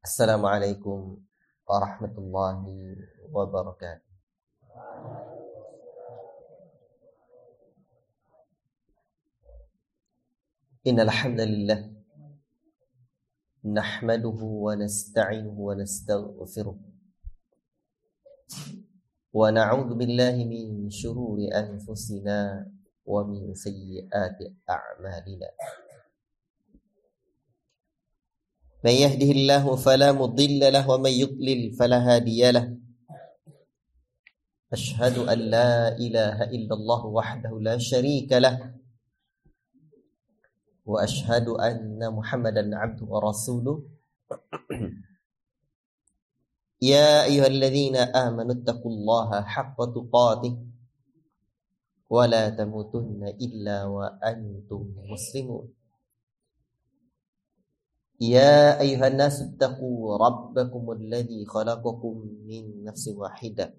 Assalamualaikum warahmatullahi wabarakatuh. Innal hamdalillah nahmaduhu wa nasta'inuhu wa nastaghfiruh wa na'udzu billahi min shururi anfusina wa min sayyiati a'malina. Man yahdihillahu fala mudilla lahu wa man yudlil fala hadiya lahu. Ashhadu an la ilaha illallah wahdahu la syarika lahu wa ashhadu anna Muhammadan abduhu wa rasuluh. Ya ayyuhalladzina amanu taqullaha haqqa tuqatih wa la tamutunna illa wa antum muslimun. Ya ayyuhan nasu taqu rabbakumul ladzi khalaqakum min nafsin wahidah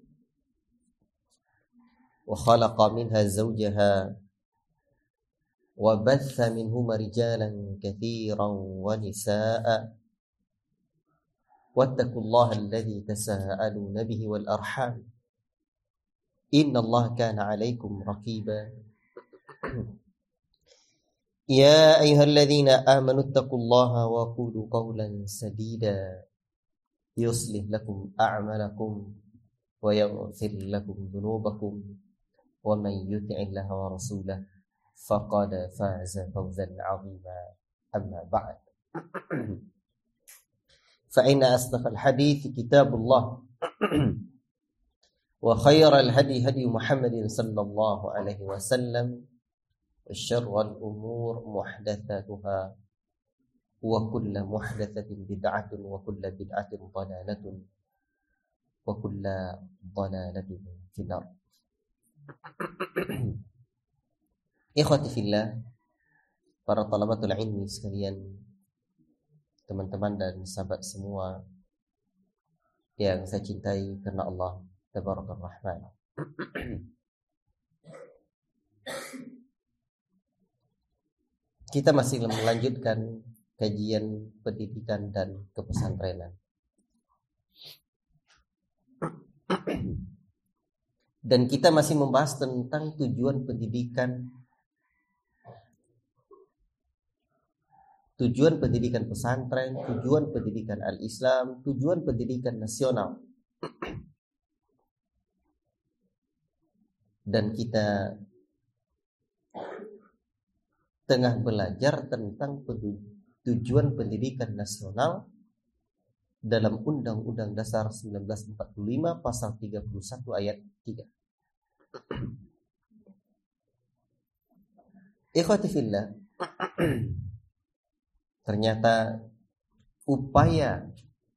wa khalaqa minha zawjaha wa batha minhuma rijalan katsiran wa nisaa'a wattaqullaha alladzi tasaaluna bihi wal arham innallaha kana 'alaikum raqiba. Ya ayyuhalladzina amanu taqullaha wa qulu qawlan sadida yuslih lakum a'malakum wa yaghfir lakum dhunubakum wa man yuti'illaha wa rasulahu faqad faza fawzan 'azima. Amma ba'd. Fa inna asdaqal hadithi kitabullah wa khairal hadi hadi Muhammadin sallallahu alaihi wasallam wa syarrul umur muhdatsatuha wa kullu muhdatsatin bid'atun wa kullu bid'atin dhalalatun wa kullu dhalalatin finnar. Ikhwati fillah, para talabatul ilmi sekalian, teman-teman dan sahabat semua yang saya cintai karena Allah Tabarakar Rahman. Kita masih melanjutkan kajian pendidikan dan kepesantrenan. Dan kita masih membahas tentang tujuan pendidikan pesantren, tujuan pendidikan al-Islam, tujuan pendidikan nasional. Dan kita tengah belajar tentang tujuan pendidikan nasional dalam Undang-Undang Dasar 1945 pasal 31 ayat 3. Ikhwati fillah, ternyata upaya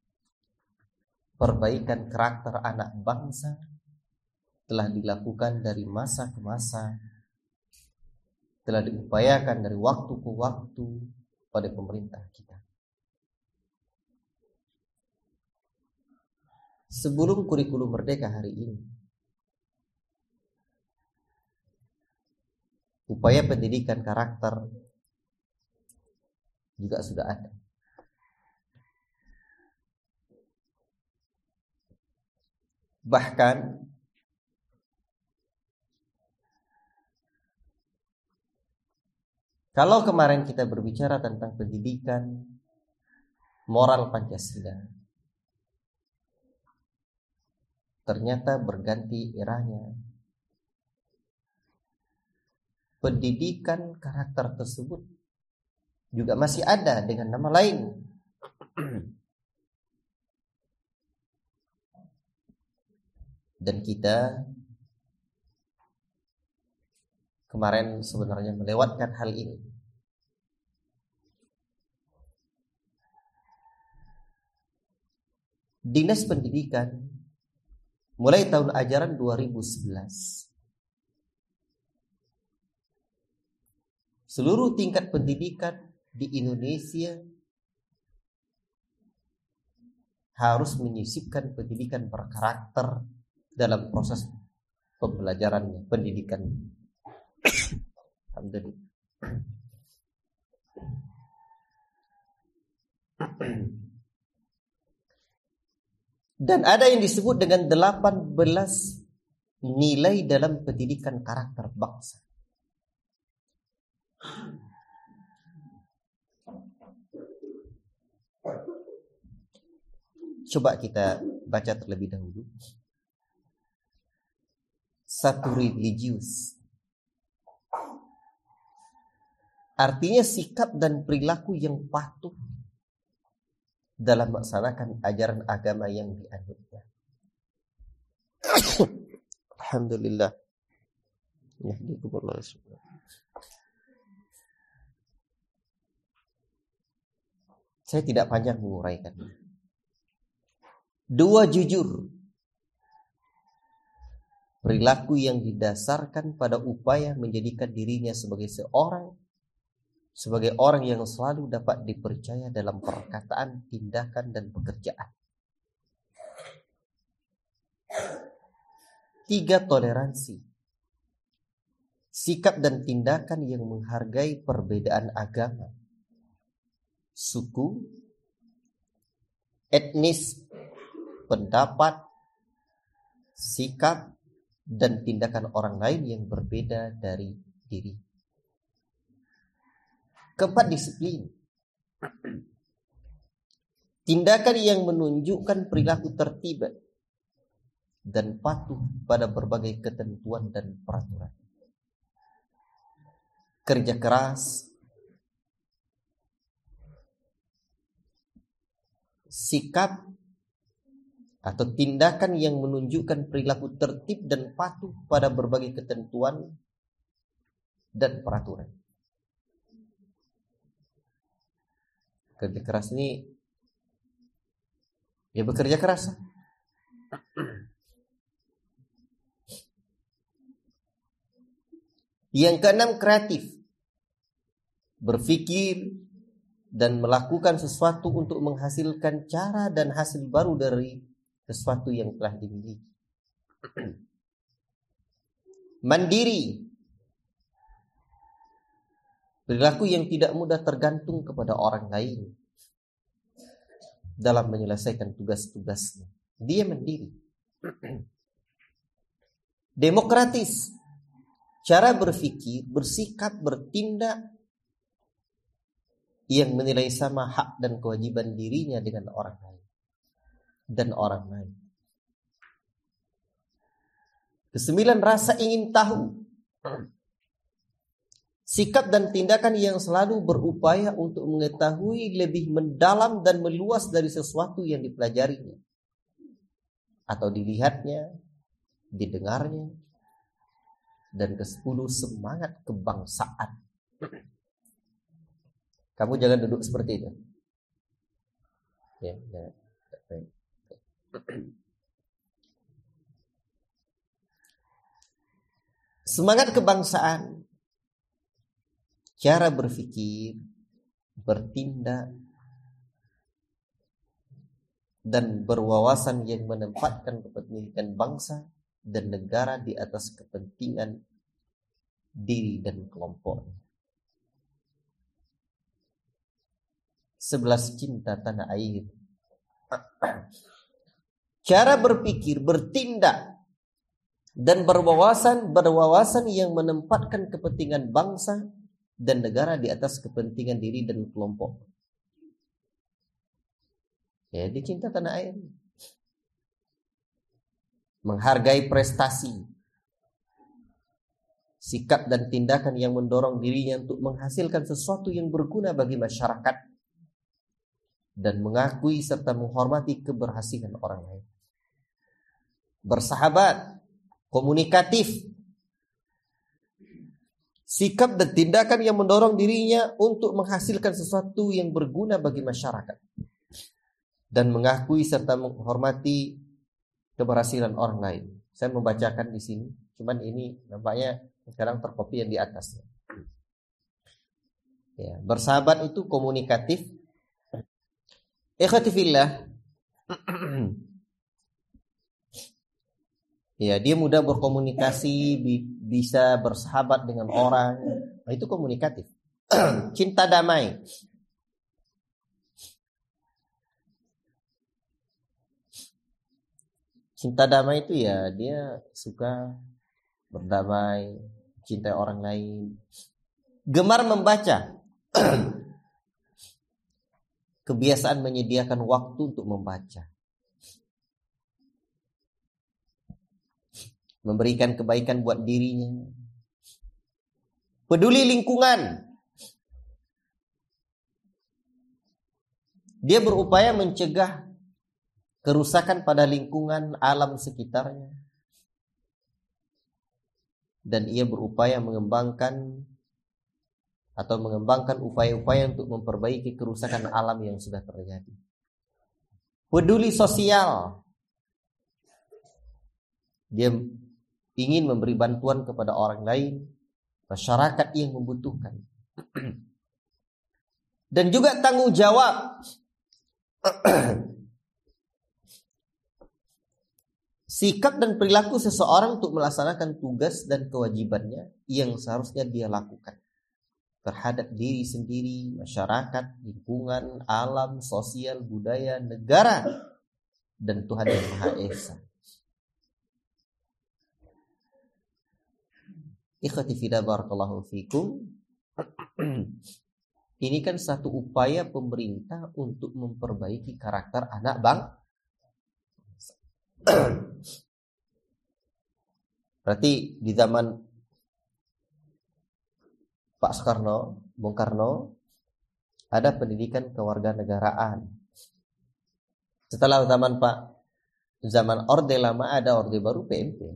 perbaikan karakter anak bangsa telah dilakukan dari masa ke masa, telah diupayakan dari waktu ke waktu pada pemerintah kita. Sebelum kurikulum merdeka hari ini, upaya pendidikan karakter juga sudah ada. Bahkan kalau kemarin kita berbicara tentang pendidikan moral Pancasila, ternyata berganti eranya. Pendidikan karakter tersebut juga masih ada dengan nama lain. Dan kita kemarin sebenarnya melewatkan hal ini. Dinas Pendidikan mulai tahun ajaran 2011, seluruh tingkat pendidikan di Indonesia harus menyisipkan pendidikan berkarakter dalam proses pembelajarannya, pendidikan. Alhamdulillah. Dan ada yang disebut dengan 18 nilai dalam pendidikan karakter bangsa. Coba kita baca terlebih dahulu. Satu, religius. Artinya sikap dan perilaku yang patuh dalam melaksanakan ajaran agama yang dianutnya. Alhamdulillah. Saya tidak panjang menguraikan. 2, jujur. Perilaku yang didasarkan pada upaya menjadikan dirinya sebagai orang yang selalu dapat dipercaya dalam perkataan, tindakan, dan pekerjaan. 3, toleransi. Sikap dan tindakan yang menghargai perbedaan agama, suku, etnis, pendapat, sikap, dan tindakan orang lain yang berbeda dari diri. 4, disiplin. Tindakan yang menunjukkan perilaku tertib dan patuh pada berbagai ketentuan dan peraturan. Kerja keras, sikap atau tindakan yang menunjukkan perilaku tertib dan patuh pada berbagai ketentuan dan peraturan. Kerja keras ini ya bekerja keras. Yang 6, kreatif. Berpikir dan melakukan sesuatu untuk menghasilkan cara dan hasil baru dari sesuatu yang telah dimiliki. Mandiri. Perilaku yang tidak mudah tergantung kepada orang lain dalam menyelesaikan tugas-tugasnya. Dia mandiri. Demokratis. Cara berpikir, bersikap, bertindak yang menilai sama hak dan kewajiban dirinya dengan orang lain dan orang lain. 9, rasa ingin tahu. Sikap dan tindakan yang selalu berupaya untuk mengetahui lebih mendalam dan meluas dari sesuatu yang dipelajarinya atau dilihatnya, didengarnya. Dan 10, semangat kebangsaan. Kamu jangan duduk seperti itu. Ya. Semangat kebangsaan. Cara berpikir, bertindak, dan berwawasan yang menempatkan kepentingan bangsa dan negara di atas kepentingan diri dan kelompok. 11, cinta tanah air. Cara berpikir, bertindak, dan berwawasan yang menempatkan kepentingan bangsa dan negara di atas kepentingan diri dan kelompok. Ya, dia cinta tanah air. Menghargai prestasi, sikap dan tindakan yang mendorong dirinya untuk menghasilkan sesuatu yang berguna bagi masyarakat dan mengakui serta menghormati keberhasilan orang lain. Bersahabat, komunikatif, sikap dan tindakan yang mendorong dirinya untuk menghasilkan sesuatu yang berguna bagi masyarakat dan mengakui serta menghormati keberhasilan orang lain. Saya membacakan di sini, cuman ini nampaknya sekarang terkopi yang di atasnya. Ya, bersahabat itu komunikatif. Ikhwati fillah. Ya, dia mudah berkomunikasi, bisa bersahabat dengan orang. Nah, itu komunikatif. Cinta damai. Cinta damai itu ya dia suka berdamai, cintai orang lain, gemar membaca. Kebiasaan menyediakan waktu untuk membaca, memberikan kebaikan buat dirinya, peduli lingkungan. Dia berupaya mencegah kerusakan pada lingkungan alam sekitarnya. Dan ia berupaya mengembangkan upaya-upaya untuk memperbaiki kerusakan alam yang sudah terjadi. Peduli sosial. Dia ingin memberi bantuan kepada orang lain, masyarakat yang membutuhkan. Dan juga tanggung jawab. Sikap dan perilaku seseorang untuk melaksanakan tugas dan kewajibannya yang seharusnya dia lakukan terhadap diri sendiri, masyarakat, lingkungan, alam, sosial, budaya, negara, dan Tuhan yang Maha Esa. Ikhwati fillah barakallahu fikum. Ini kan satu upaya pemerintah untuk memperbaiki karakter anak Berarti di zaman Pak Soekarno, Bung Karno, ada pendidikan kewarganegaraan. Setelah zaman Orde Lama ada Orde Baru PMP.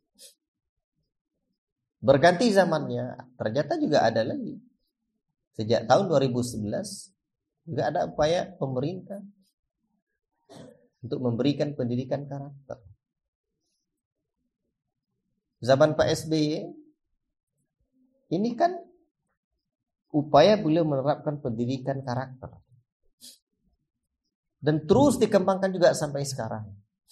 Berganti zamannya, ternyata juga ada lagi. Sejak tahun 2011 juga ada upaya pemerintah untuk memberikan pendidikan karakter. Zaman Pak SBY ini kan upaya beliau menerapkan pendidikan karakter. Dan terus dikembangkan juga sampai sekarang.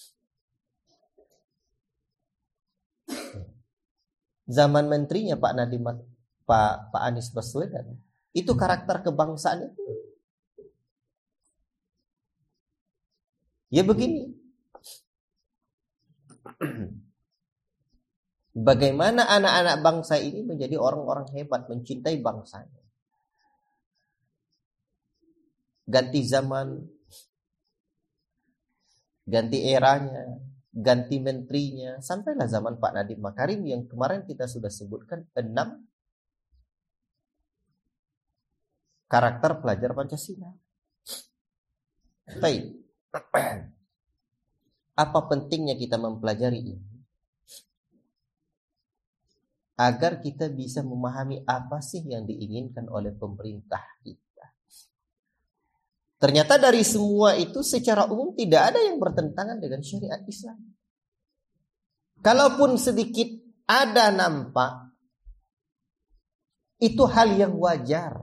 Zaman menterinya Pak Anies Baswedan, itu karakter kebangsaan itu. Ya begini. Bagaimana anak-anak bangsa ini menjadi orang-orang hebat, mencintai bangsanya. Ganti zaman, ganti eranya, ganti menterinya, sampailah zaman Pak Nadiem Makarim yang kemarin kita sudah sebutkan 6 karakter pelajar Pancasila. Baik. Apa pentingnya kita mempelajari ini? Agar kita bisa memahami apa sih yang diinginkan oleh pemerintah kita. Ternyata dari semua itu secara umum tidak ada yang bertentangan dengan syariat Islam. Kalaupun sedikit ada nampak, itu hal yang wajar.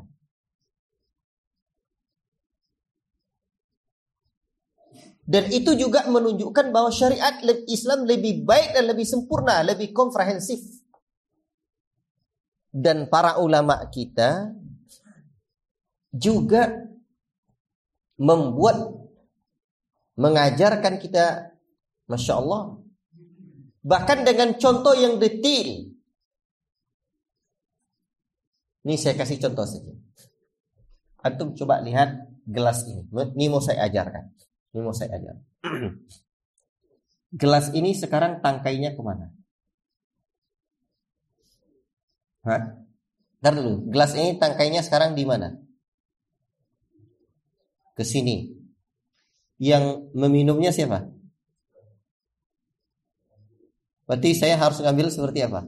Dan itu juga menunjukkan bahwa syariat Islam lebih baik dan lebih sempurna, lebih komprehensif. Dan para ulama kita juga mengajarkan kita, Masya Allah, bahkan dengan contoh yang detail. Ini saya kasih contoh saja. Antum coba lihat gelas ini. Ini mau saya ajarkan. Gelas ini sekarang tangkainya kemana? Ntar dulu. Gelas ini tangkainya sekarang di mana? Ke sini. Yang meminumnya siapa? Berarti saya harus ngambil seperti apa?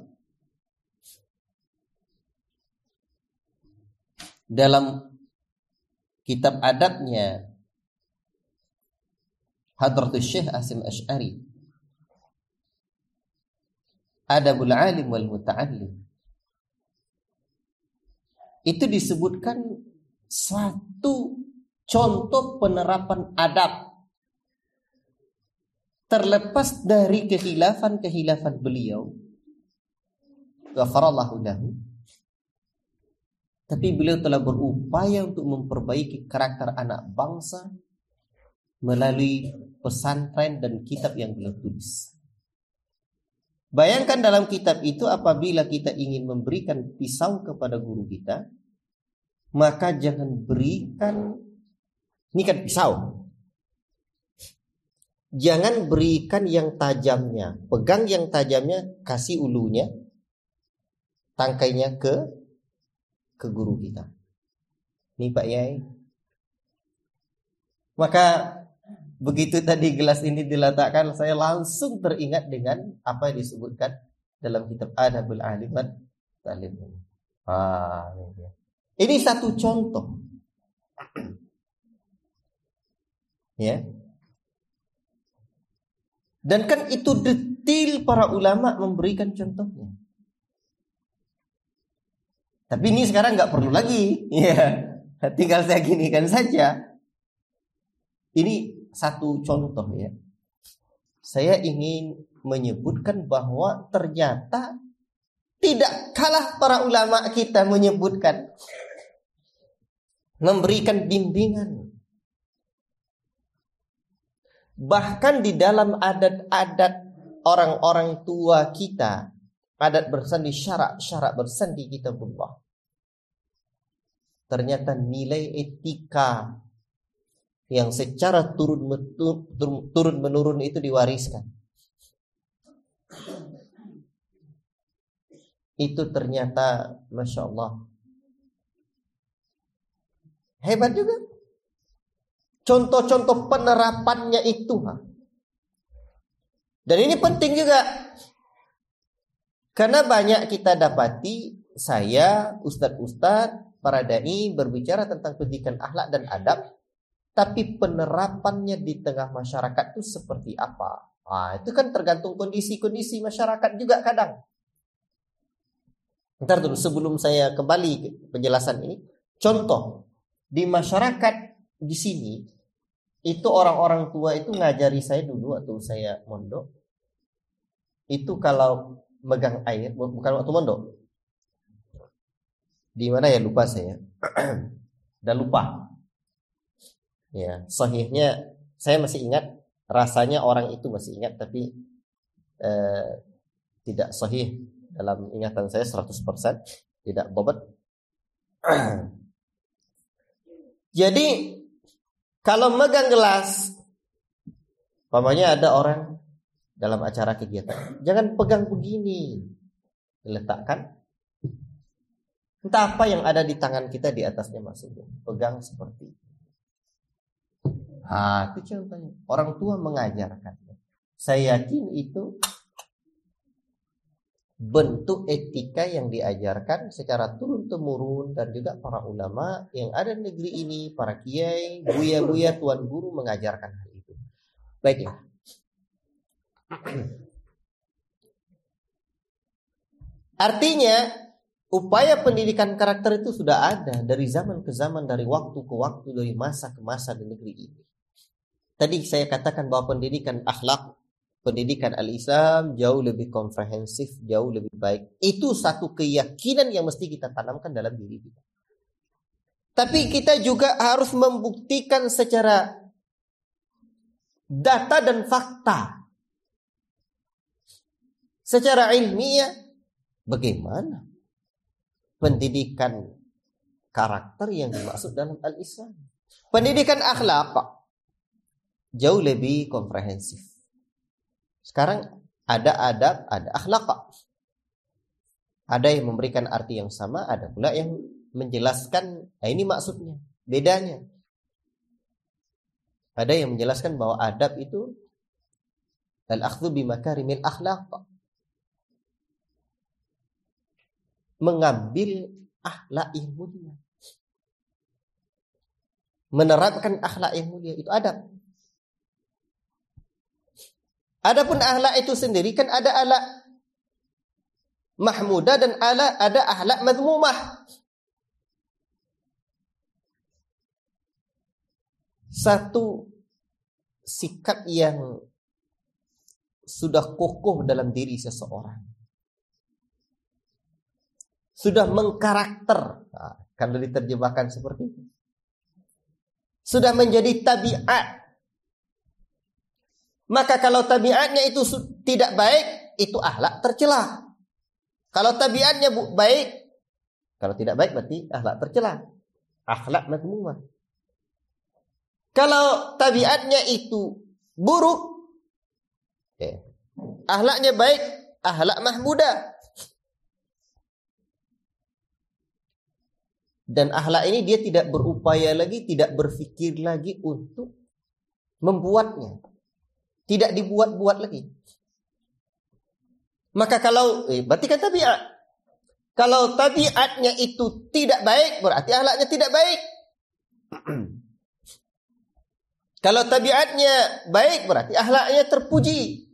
Dalam kitab adabnya Hadratus Syekh Hasyim Asy'ari, Adabul Alim wal Muta'allim, itu disebutkan suatu contoh penerapan adab terlepas dari kehilafan beliau, ghafarallahu lahu, tapi beliau telah berupaya untuk memperbaiki karakter anak bangsa melalui pesantren dan kitab yang beliau tulis. Bayangkan dalam kitab itu apabila kita ingin memberikan pisau kepada guru kita, maka jangan berikan, ini kan pisau, jangan berikan yang tajamnya, pegang yang tajamnya, kasih ulunya, tangkainya ke guru kita. Ini Pak Yai. Maka begitu tadi gelas ini diletakkan, saya langsung teringat dengan apa yang disebutkan dalam kitab Adabul Alim wat Talim. Ini satu contoh. Ya. Dan kan itu detail para ulama memberikan contohnya. Tapi ini sekarang nggak perlu lagi, ya. Tinggal saya ginikan saja. Ini satu contoh ya. Saya ingin menyebutkan bahwa ternyata tidak kalah para ulama kita menyebutkan, memberikan bimbingan. Bahkan di dalam adat-adat orang-orang tua kita, adat bersandi, syarak bersandi kitabullah, ternyata nilai etika yang secara turun menurun itu diwariskan. Itu ternyata Masya Allah hebat juga. Contoh-contoh penerapannya itu. Dan ini penting juga, karena banyak kita dapati, saya, ustadz-ustadz, para dai berbicara tentang pendidikan akhlak dan adab, tapi penerapannya di tengah masyarakat itu seperti apa? Itu kan tergantung kondisi-kondisi masyarakat juga kadang. Ntar dulu sebelum saya kembali ke penjelasan ini, contoh di masyarakat di sini itu orang-orang tua itu ngajari saya dulu waktu saya mondok. Itu kalau megang air, bukan waktu mondok. Di mana ya lupa saya. Udah lupa. Ya, sahihnya saya masih ingat, rasanya orang itu masih ingat, tapi tidak sahih dalam ingatan saya 100%, tidak bobot. Jadi kalau megang gelas, umpamanya ada orang dalam acara kegiatan, jangan pegang begini, diletakkan. Entah apa yang ada di tangan kita di atasnya maksudnya, pegang seperti itu. Itu contohnya. Orang tua mengajarkan. Saya yakin itu bentuk etika yang diajarkan secara turun-temurun, dan juga para ulama yang ada di negeri ini, para kiai, buya-buya, tuan guru mengajarkan hal itu. Baiklah. Artinya upaya pendidikan karakter itu sudah ada dari zaman ke zaman, dari waktu ke waktu, dari masa ke masa di negeri ini. Tadi saya katakan bahwa pendidikan akhlak, pendidikan al-Islam jauh lebih komprehensif, jauh lebih baik. Itu satu keyakinan yang mesti kita tanamkan dalam diri kita. Tapi kita juga harus membuktikan secara data dan fakta, secara ilmiah, bagaimana pendidikan karakter yang dimaksud dalam al-Islam. Pendidikan akhlak jauh lebih komprehensif. Sekarang ada adab, ada akhlak. Ada yang memberikan arti yang sama, ada pula yang menjelaskan, ini maksudnya, bedanya. Ada yang menjelaskan bahwa adab itu al-akhdhu bimakarimil akhlaq, mengambil akhlak yang mulia, menerapkan akhlak yang mulia, itu adab. Adapun akhlak itu sendiri kan ada akhlak mahmudah dan ada akhlak madmumah. Satu sikap yang sudah kokoh dalam diri seseorang, sudah mengkarakter, kalau diterjemahkan seperti itu, sudah menjadi tabiat, Maka kalau tabiatnya itu tidak baik, itu akhlak tercela. Kalau tabiatnya baik, kalau tidak baik berarti akhlak tercela. Akhlak madmumah. Kalau tabiatnya itu buruk, akhlaknya baik, akhlak mahmudah. Dan akhlak ini dia tidak berupaya lagi, tidak berpikir lagi untuk membuatnya. Tidak dibuat-buat lagi. Maka kalau berarti kan tabiat. Kalau tabiatnya itu tidak baik, berarti akhlaknya tidak baik. Kalau tabiatnya baik, berarti akhlaknya terpuji.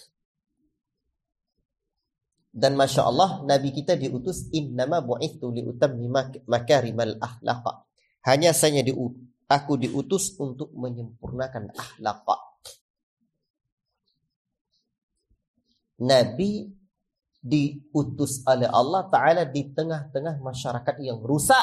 Dan Masya Allah, Nabi kita diutus innama bu'ithu liutammima makarimal akhlaq. Hanya aku diutus untuk menyempurnakan akhlak. Nabi diutus oleh Allah Ta'ala di tengah-tengah masyarakat yang rusak.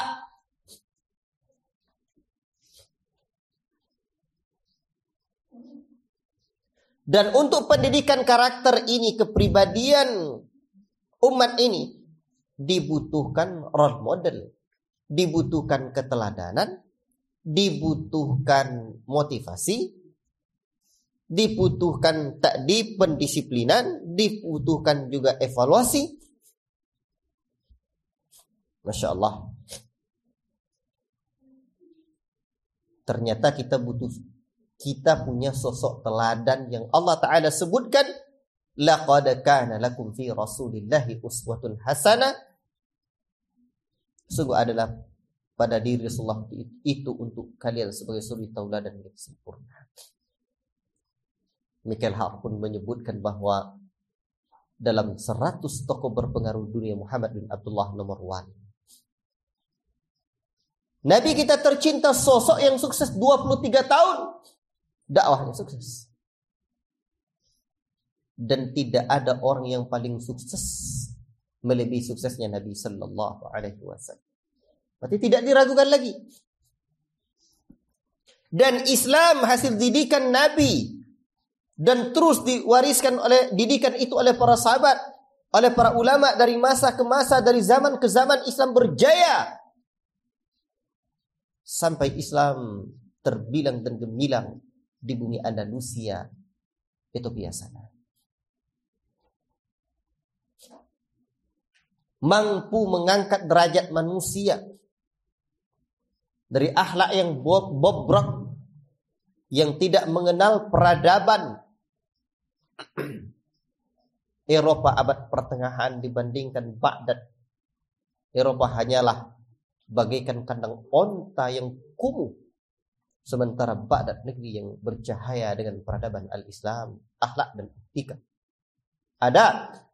Dan untuk pendidikan karakter ini, kepribadian umat ini, dibutuhkan role model, dibutuhkan keteladanan, dibutuhkan motivasi, dibutuhkan ta'dib, pendisiplinan, dibutuhkan juga evaluasi. Masya Allah. Ternyata kita punya sosok teladan yang Allah Ta'ala sebutkan, laqad kana lakum fi rasulillahi uswatun hasanah. Sungguh adalah pada diri Rasulullah itu untuk kalian sebagai suri tauladan yang sempurna. Michael Hart pun menyebutkan bahwa dalam 100 tokoh berpengaruh dunia, Muhammad bin Abdullah nomor 1. Nabi kita tercinta, sosok yang sukses 23 tahun. Dakwahnya sukses. Dan tidak ada orang yang paling sukses melebihi suksesnya Nabi sallallahu alaihi wasallam. Berarti tidak diragukan lagi. Dan Islam hasil didikan Nabi. Dan terus diwariskan oleh didikan itu oleh para sahabat, oleh para ulama dari masa ke masa, dari zaman ke zaman. Islam berjaya sampai Islam terbilang dan gemilang di bumi Andalusia, Ethiopia sana. Mampu mengangkat derajat manusia dari akhlak yang bobrok, yang tidak mengenal peradaban. Eropa abad pertengahan dibandingkan Baghdad, Eropa hanyalah bagaikan kandang onta yang kumuh. Sementara Baghdad negeri yang bercahaya dengan peradaban al-Islam, akhlak dan etika. Ada.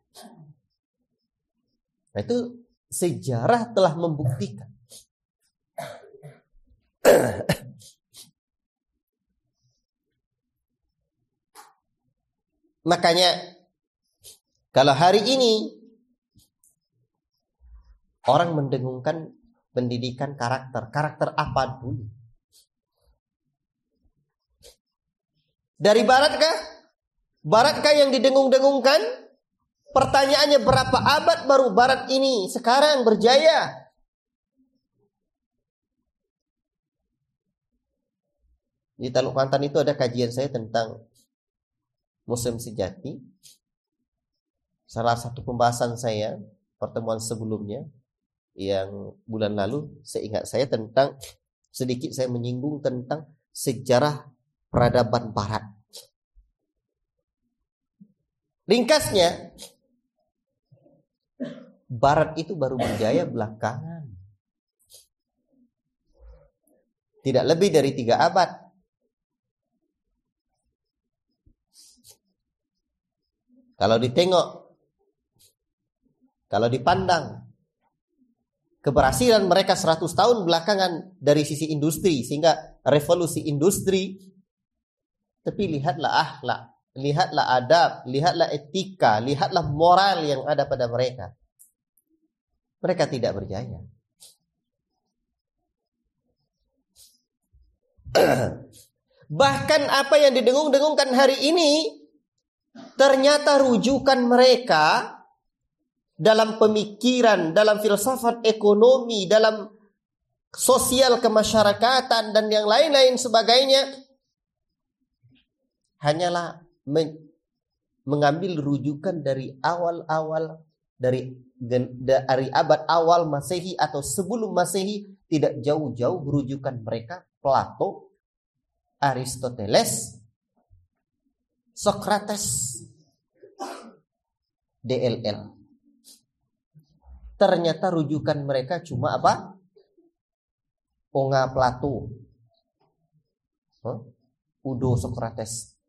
Nah, itu sejarah telah membuktikan. Makanya kalau hari ini orang mendengungkan pendidikan karakter apa dulu? Dari baratkah? Baratkah yang didengung-dengungkan? Pertanyaannya, berapa abad baru barat ini sekarang berjaya? Di Teluk Pantan itu ada kajian saya tentang Muslim sejati. Salah satu pembahasan saya, pertemuan sebelumnya yang bulan lalu, seingat saya tentang, sedikit saya menyinggung tentang sejarah peradaban barat. Ringkasnya, barat itu baru berjaya belakangan. Tidak lebih dari 3 abad. Kalau ditengok, kalau dipandang keberhasilan mereka 100 tahun belakangan dari sisi industri, sehingga revolusi industri. Tapi lihatlah akhlak, lihatlah adab, lihatlah etika, lihatlah moral yang ada pada mereka. Mereka tidak berjaya. Bahkan apa yang didengung-dengungkan hari ini ternyata rujukan mereka dalam pemikiran, dalam filsafat ekonomi, dalam sosial kemasyarakatan dan yang lain-lain sebagainya hanyalah mengambil rujukan dari awal-awal dari abad awal Masehi atau sebelum Masehi, tidak jauh-jauh rujukan mereka Plato, Aristoteles, Socrates, DLL. Ternyata rujukan mereka cuma apa? Onga Plato, Udo Socrates.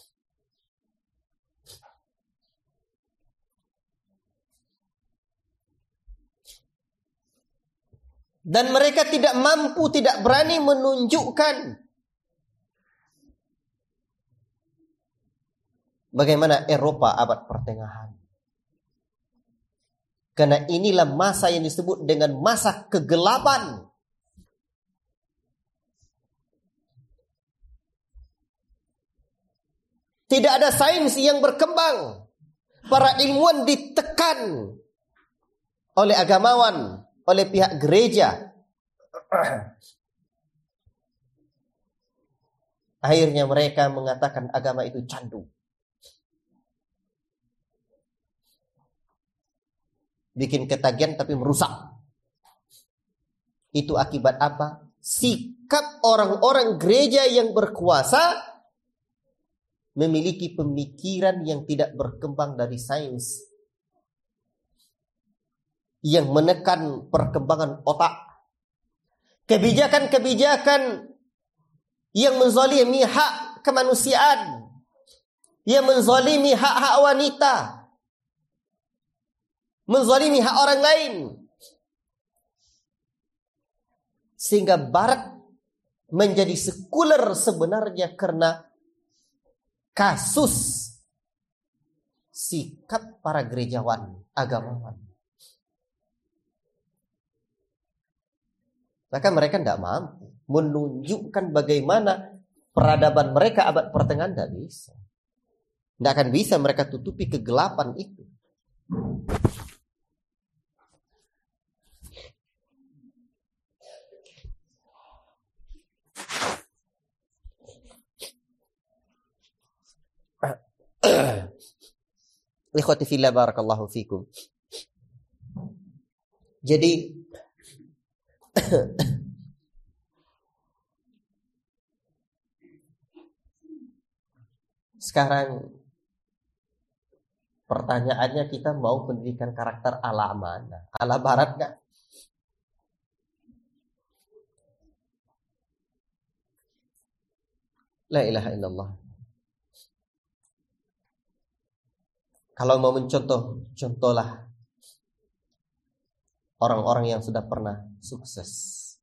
Dan mereka tidak mampu, tidak berani menunjukkan bagaimana Eropa abad pertengahan. Karena inilah masa yang disebut dengan masa kegelapan. Tidak ada sains yang berkembang. Para ilmuwan ditekan oleh agamawan, oleh pihak gereja. Akhirnya mereka mengatakan agama itu candu. Bikin ketagihan tapi merusak. Itu akibat apa? Sikap orang-orang gereja yang berkuasa memiliki pemikiran yang tidak berkembang dari sains, yang menekan perkembangan otak. Kebijakan-kebijakan yang menzalimi hak kemanusiaan, yang menzalimi hak-hak wanita, menzalimi hak orang lain. Sehingga Barat menjadi sekuler sebenarnya karena kasus sikap para gerejawan, agamawan. Maka mereka tidak mampu menunjukkan bagaimana peradaban mereka abad pertengahan, tidak bisa. Tidak akan bisa mereka tutupi kegelapan itu. Ikhwati fillah barakallahu fikum. Jadi sekarang pertanyaannya, kita mau pendidikan karakter ala mana? Ala Barat gak? La ilaha illallah. Kalau mau mencontoh, contohlah orang-orang yang sudah pernah sukses.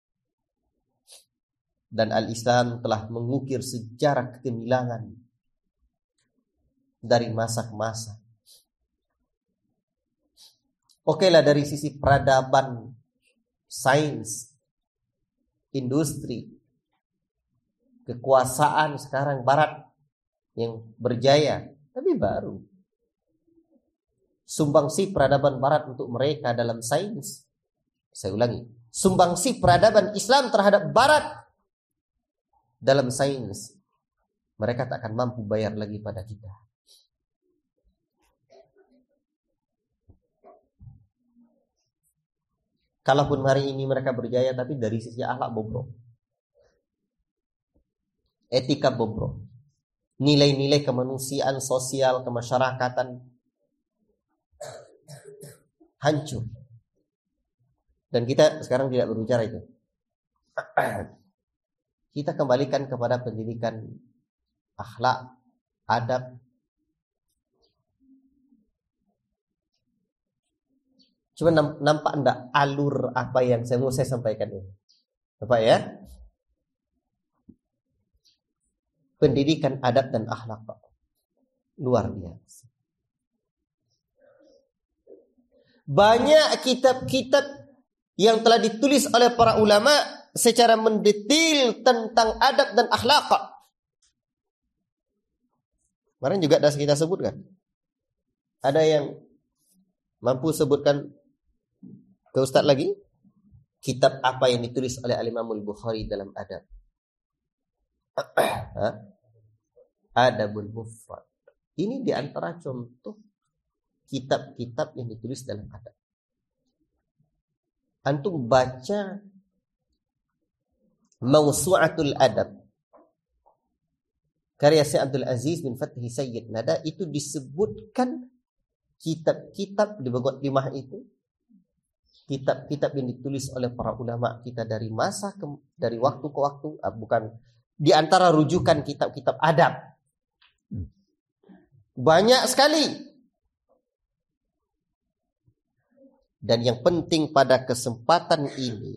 Dan Al-Islam telah mengukir sejarah kegemilangan dari masa ke masa. Oke lah, dari sisi peradaban, sains, industri, kekuasaan sekarang Barat yang berjaya, tapi baru. Sumbangsi peradaban Barat untuk mereka dalam sains, saya ulangi, sumbangsi peradaban Islam terhadap Barat dalam sains, mereka tak akan mampu bayar lagi pada kita. Kalaupun hari ini mereka berjaya, tapi dari sisi akhlak bobrok, etika bobrok, nilai-nilai kemanusiaan, sosial, kemasyarakatan hancur. Dan kita sekarang tidak berbicara itu. Kita kembalikan kepada pendidikan akhlak, adab. Cuma nampak enggak alur apa yang mau saya sampaikan ini? Nampak ya? Pendidikan adab dan akhlak, Pak. Luar biasa. Banyak kitab-kitab yang telah ditulis oleh para ulama secara mendetail tentang adab dan akhlak. Kemarin juga ada kita sebutkan. Ada yang mampu sebutkan ke Ustaz lagi? Kitab apa yang ditulis oleh Al-Imamul Bukhari dalam adab? Adabul Mufrad. Ini di antara contoh kitab-kitab yang ditulis dalam adab. Antum baca Mawsu'atul Adab karya Syekh Abdul Aziz bin Fathi Sayyid Nada, itu disebutkan kitab-kitab di mah itu, kitab-kitab yang ditulis oleh para ulama kita dari dari waktu ke waktu, bukan di antara rujukan kitab-kitab adab. Banyak sekali. Dan yang penting pada kesempatan ini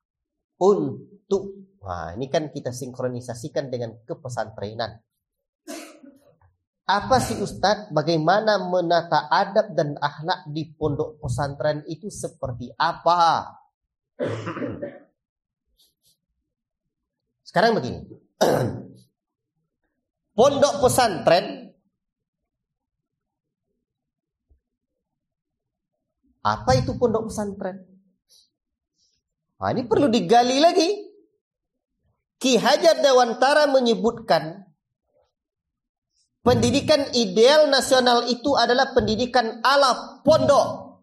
ini kan kita sinkronisasikan dengan kepesantrenan. Apa sih Ustadz? Bagaimana menata adab dan akhlak di pondok pesantren itu seperti apa? Sekarang begini. Pondok pesantren, apa itu pondok pesantren? Ini perlu digali lagi. Ki Hajar Dewantara menyebutkan pendidikan ideal nasional itu adalah pendidikan ala pondok.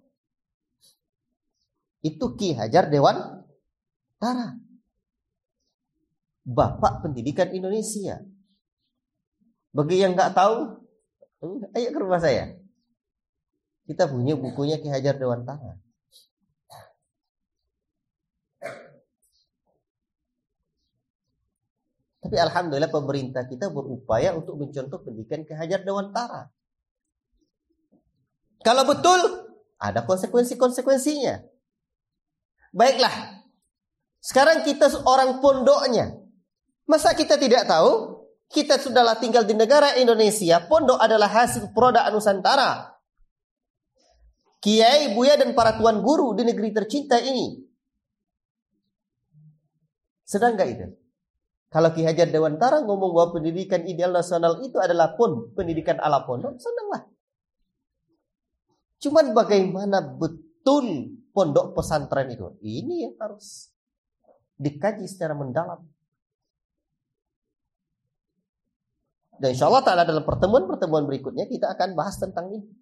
Itu Ki Hajar Dewantara, Bapak pendidikan Indonesia. Bagi yang nggak tahu, ayo ke rumah saya. Kita punya bukunya Ki Hajar Dewantara. Tapi alhamdulillah pemerintah kita berupaya untuk mencontoh pendidikan Ki Hajar Dewantara. Kalau betul, ada konsekuensi-konsekuensinya. Baiklah, sekarang kita orang pondoknya. Masa kita tidak tahu? Kita sudahlah tinggal di negara Indonesia. Pondok adalah hasil produk Nusantara. Kiai, buya, dan para tuan guru di negeri tercinta ini. Sedang gak itu? Kalau Ki Hajar Dewantara ngomong bahwa pendidikan ideal nasional itu adalah pendidikan ala pondok, senanglah. Cuman bagaimana betul pondok pesantren itu? Ini yang harus dikaji secara mendalam. Dan insya Allah ta'ala dalam pertemuan-pertemuan berikutnya kita akan bahas tentang ini.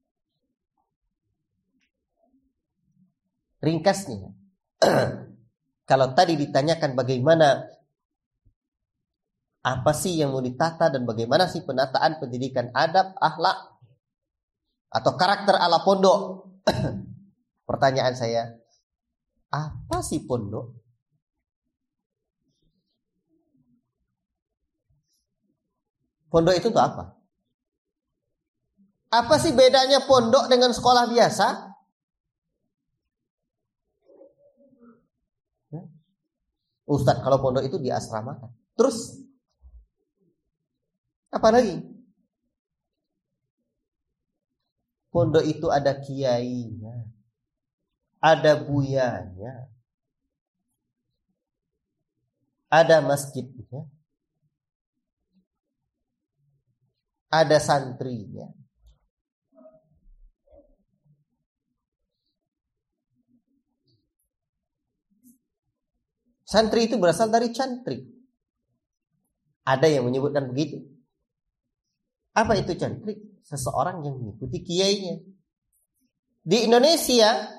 Ringkasnya, kalau tadi ditanyakan bagaimana, apa sih yang mau ditata dan bagaimana sih penataan pendidikan adab, akhlak, atau karakter ala pondok? Pertanyaan saya, apa sih pondok? Pondok itu tuh apa? Apa sih bedanya pondok dengan sekolah biasa? Ustadz, kalau pondok itu di asrama. Terus apa lagi? Pondok itu ada kiainya, ada buyanya, ada masjidnya, ada santrinya. Santri itu berasal dari cantrik. Ada yang menyebutkan begitu. Apa itu cantrik? Seseorang yang mengikuti kiainya. Di Indonesia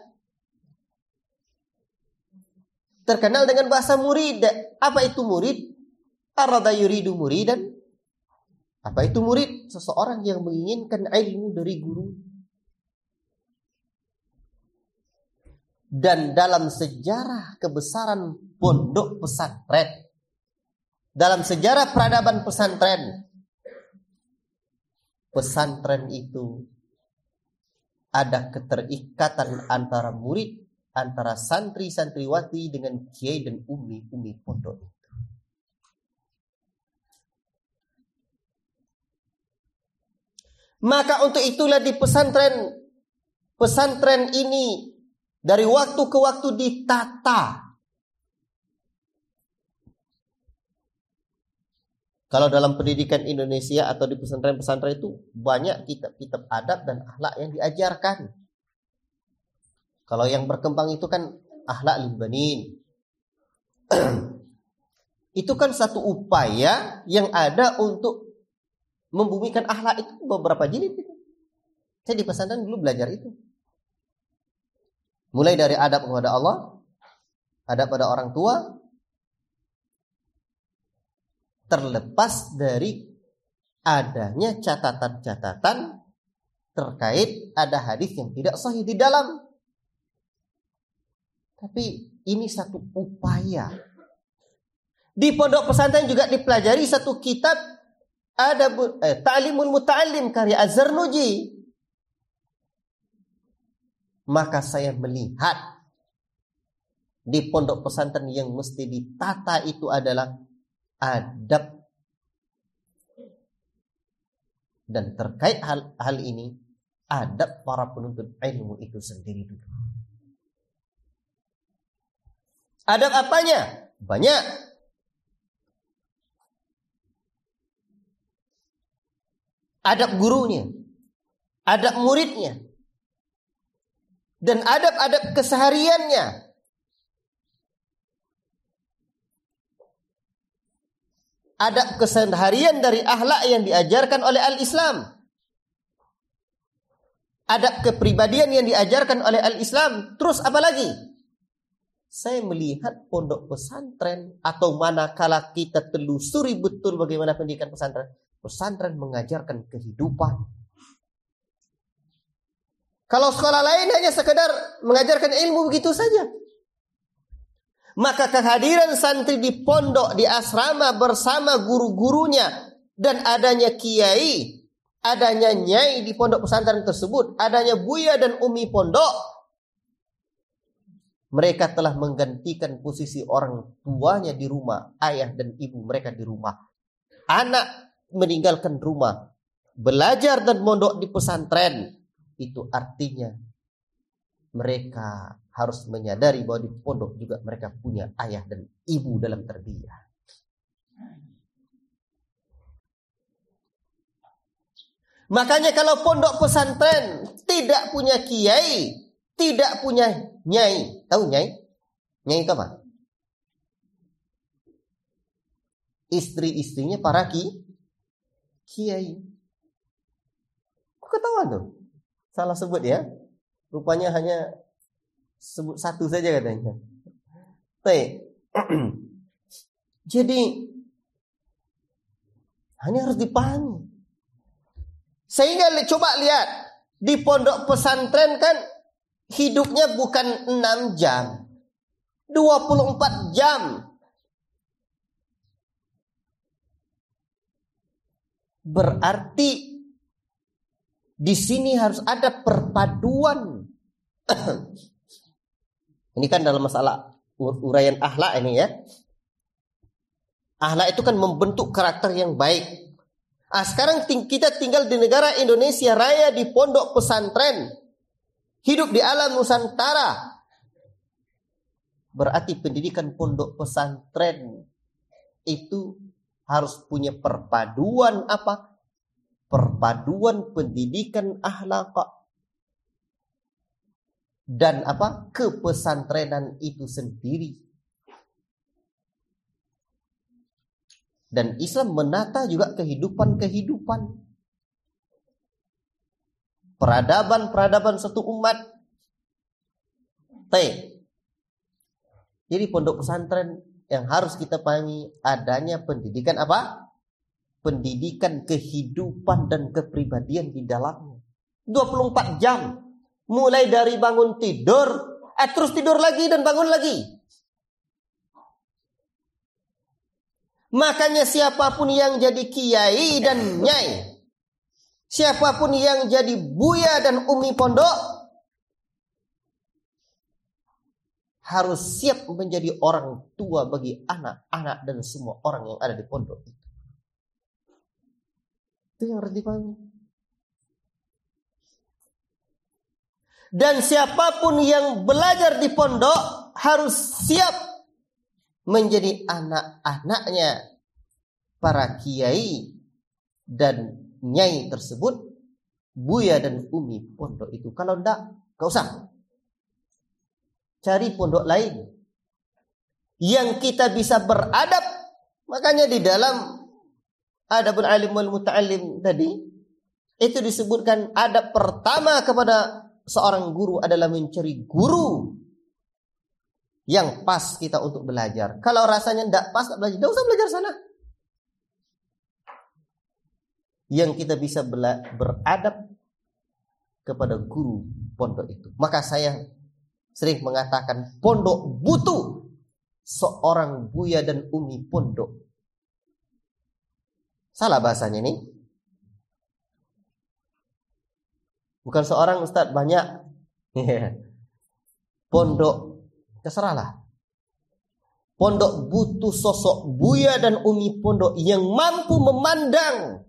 terkenal dengan bahasa murid. Apa itu murid? Arada yuridu muridan. Apa itu murid? Seseorang yang menginginkan ilmu dari guru. Dan dalam sejarah kebesaran pondok pesantren, dalam sejarah peradaban pesantren, pesantren itu ada keterikatan antara murid, antara santri-santriwati dengan kiai dan umi pondok itu. Maka untuk itulah di pesantren ini dari waktu ke waktu ditata. Kalau dalam pendidikan Indonesia atau di pesantren-pesantren itu banyak kitab-kitab adab dan akhlak yang diajarkan. Kalau yang berkembang itu kan akhlak lil banin. Itu kan satu upaya yang ada untuk membumikan akhlak itu beberapa jilid itu. Saya di pesantren dulu belajar itu. Mulai dari adab kepada Allah, adab pada orang tua, terlepas dari adanya catatan-catatan terkait ada hadis yang tidak sahih di dalam. Tapi ini satu upaya. Di pondok pesantren juga dipelajari satu kitab Ta'limul Muta'allim karya Az-Zarnuji. Maka saya melihat di pondok pesantren yang mesti ditata itu adalah adab. Dan terkait hal ini, adab para penuntut ilmu itu sendiri dulu. Adab apanya? Banyak. Adab gurunya, adab muridnya, dan adab-adab kesehariannya. Adab keseharian dari akhlak yang diajarkan oleh al-Islam. Adab kepribadian yang diajarkan oleh al-Islam. Terus apa lagi? Saya melihat pondok pesantren atau manakala kita telusuri betul bagaimana pendidikan pesantren. Pesantren mengajarkan kehidupan. Kalau sekolah lain hanya sekedar mengajarkan ilmu begitu saja. Maka kehadiran santri di pondok, di asrama bersama guru-gurunya dan adanya kiai, adanya nyai di pondok pesantren tersebut, adanya buya dan umi pondok, mereka telah menggantikan posisi orang tuanya di rumah, ayah dan ibu mereka di rumah. Anak meninggalkan rumah, belajar dan mondok di pesantren, itu artinya mereka harus menyadari bahwa di pondok juga mereka punya ayah dan ibu dalam tarbiyah. Makanya kalau pondok pesantren tidak punya kiai, tidak punya nyai, tahu nyai? Nyai itu apa? Istri-istrinya para kiai. Kok ketahuan tuh? Salah sebut ya. Rupanya hanya sebut satu saja katanya. Baik. Jadi hanya harus dipahami. Sehingga coba lihat di pondok pesantren kan hidupnya bukan 6 jam, 24 jam. Berarti di sini harus ada perpaduan. Ini kan dalam masalah uraian akhlak ini ya. Akhlak itu kan membentuk karakter yang baik. Sekarang kita tinggal di negara Indonesia Raya di pondok pesantren. Hidup di alam Nusantara. Berarti pendidikan pondok pesantren itu harus punya perpaduan apa? Perpaduan pendidikan akhlak dan apa? Kepesantrenan itu sendiri. Dan Islam menata juga kehidupan-kehidupan, peradaban satu umat. Jadi pondok pesantren yang harus kita pahami adanya pendidikan apa? Pendidikan kehidupan dan kepribadian di dalamnya. 24 jam. Mulai dari bangun tidur, terus tidur lagi dan bangun lagi. Makanya siapapun yang jadi kiai dan nyai, siapapun yang jadi buya dan umi pondok, harus siap menjadi orang tua bagi anak-anak dan semua orang yang ada di pondok itu. Itu yang harus dipahami. Dan siapapun yang belajar di pondok harus siap menjadi anak-anaknya para kiai dan nyai tersebut, buya dan umi pondok itu. Kalau enggak, enggak usah. Cari pondok lain yang kita bisa beradab. Makanya di dalam adabul alim wal muta'allim tadi itu disebutkan adab pertama kepada seorang guru adalah mencari guru yang pas kita untuk belajar. Kalau rasanya enggak pas belajar, enggak usah belajar sana. Yang kita bisa beradab kepada guru pondok itu. Maka saya sering mengatakan pondok butuh seorang buya dan umi pondok. Salah bahasanya nih. Bukan seorang ustadz banyak. Pondok, terserahlah. Pondok butuh sosok buya dan umi pondok yang mampu memandang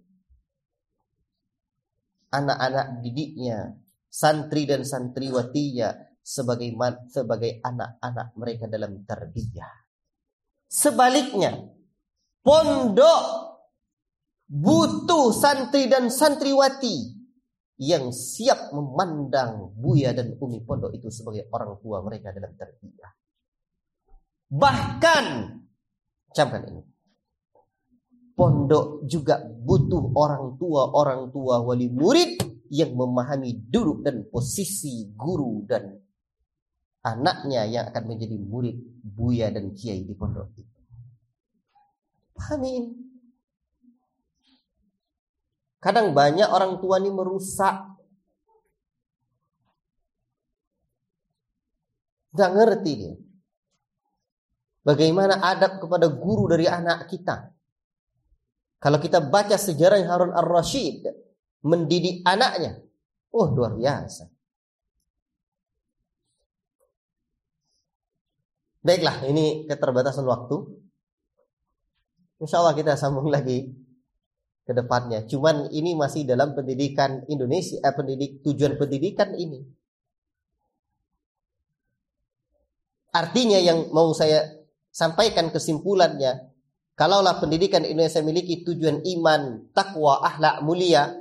anak-anak didiknya, santri dan santriwatinya sebagai anak-anak mereka dalam tarbiyah. Sebaliknya, pondok butuh santri dan santriwati yang siap memandang buya dan umi pondok itu sebagai orang tua mereka dalam tarbiyah. Bahkan, camkan ini, pondok juga butuh orang tua wali murid yang memahami duduk dan posisi guru dan anaknya yang akan menjadi murid buya dan kiai di pondok itu. Pahami? Kadang banyak orang tua ini merusak. Nggak ngerti dia. Bagaimana adab kepada guru dari anak kita. Kalau kita baca sejarah Harun ar-Rasyid mendidik anaknya, luar biasa. Baiklah, ini keterbatasan waktu. Insya Allah kita sambung lagi ke depannya. Cuman ini masih dalam pendidikan Indonesia, tujuan pendidikan ini. Artinya yang mau saya sampaikan kesimpulannya, kalaulah pendidikan Indonesia memiliki tujuan iman, takwa, akhlak mulia,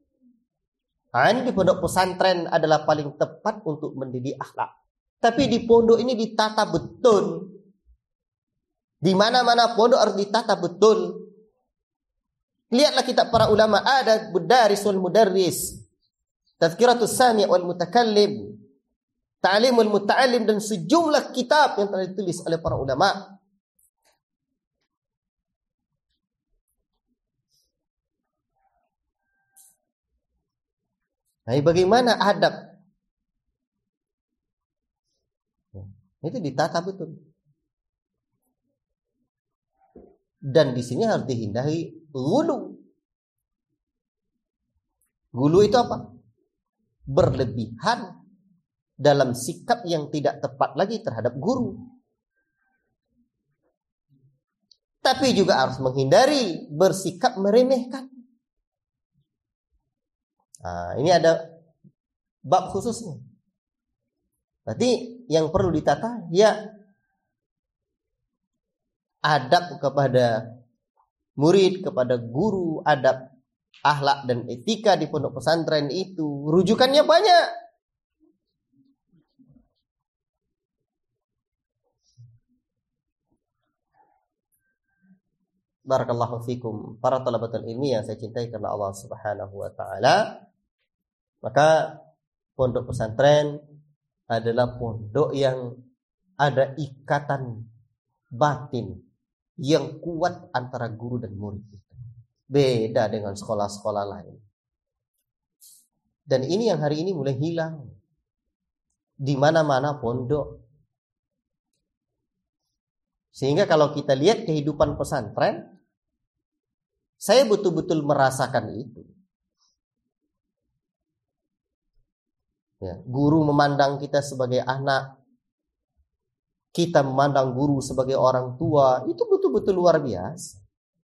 di pondok pesantren adalah paling tepat untuk mendidik akhlak. Tapi di pondok ini ditata betul. Di mana-mana pondok harus ditata betul. Lihatlah kitab para ulama, ada Mudaris wal Mudarris, Tazkiratus Sami' wal Mutakallim, Ta'limul Muta'allim, dan sejumlah kitab yang telah ditulis oleh para ulama. Nah, bagaimana adab? Itu ditata betul. Dan di sini harus dihindari ghulu. Ghulu itu apa? Berlebihan dalam sikap yang tidak tepat lagi terhadap guru. Tapi juga harus menghindari bersikap meremehkan. Nah, ini ada bab khususnya. Berarti yang perlu ditata ya adab kepada murid, kepada guru, adab akhlak dan etika di pondok pesantren itu rujukannya banyak. Barakallahu fikum para talabatul ilmi yang saya cintai karena Allah Subhanahu wa taala. Maka pondok pesantren adalah pondok yang ada ikatan batin yang kuat antara guru dan murid itu. Beda dengan sekolah-sekolah lain. Dan ini yang hari ini mulai hilang. Di mana-mana pondok. Sehingga kalau kita lihat kehidupan pesantren, saya betul-betul merasakan itu. Ya, guru memandang kita sebagai anak, kita memandang guru sebagai orang tua, itu betul-betul luar biasa.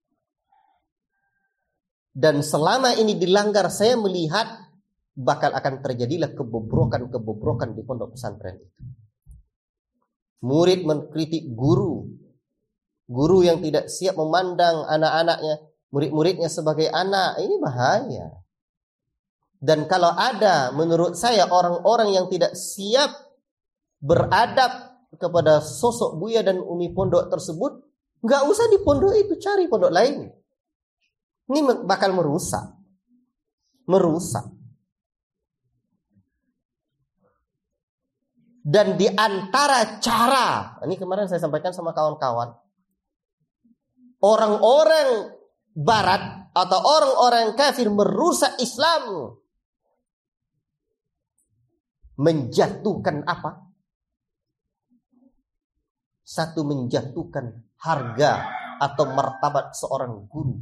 Dan selama ini dilanggar, saya melihat bakal akan terjadilah kebobrokan-kebobrokan di pondok pesantren itu. Murid mengkritik guru, Guru yang tidak siap memandang anak-anaknya, murid-muridnya sebagai anak, ini bahaya. Dan kalau ada menurut saya orang-orang yang tidak siap beradab kepada sosok Buya dan Umi pondok tersebut, nggak usah di pondok itu, cari pondok lain. Ini bakal merusak. Dan di antara cara, ini kemarin saya sampaikan sama kawan-kawan, orang-orang Barat atau orang-orang kafir merusak Islam, menjatuhkan apa? Satu, menjatuhkan harga atau martabat seorang guru.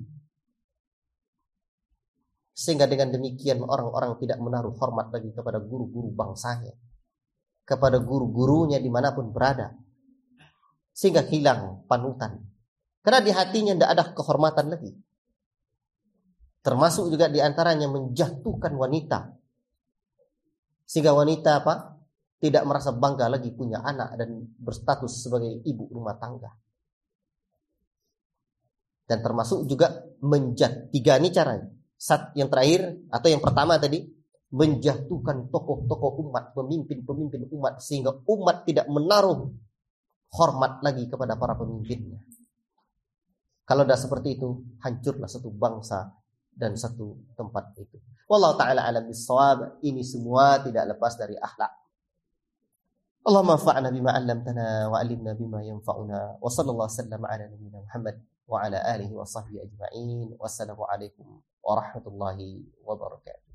Sehingga dengan demikian orang-orang tidak menaruh hormat lagi kepada guru-guru bangsanya, kepada guru-gurunya dimanapun berada. Sehingga hilang panutan. Karena di hatinya tidak ada kehormatan lagi. Termasuk juga di antaranya menjatuhkan wanita. Sehingga wanita apa? Tidak merasa bangga lagi punya anak dan berstatus sebagai ibu rumah tangga. Dan termasuk juga tiga ini caranya. Yang terakhir atau yang pertama tadi, menjatuhkan tokoh-tokoh umat, pemimpin-pemimpin umat, sehingga umat tidak menaruh hormat lagi kepada para pemimpinnya. Kalau tidak seperti itu, hancurlah satu bangsa dan satu tempat itu. Wallahu ta'ala alam bissawab. Ini semua tidak lepas dari akhlak. Allahumma anfa'na bima 'allamtana wa 'allimna bima yanfa'una. Wa sallallahu wasallam ala nabiyyina Muhammad wa ala alihi wa sahbihi ajma'in. Wassalamu alaikum warahmatullahi wabarakatuh.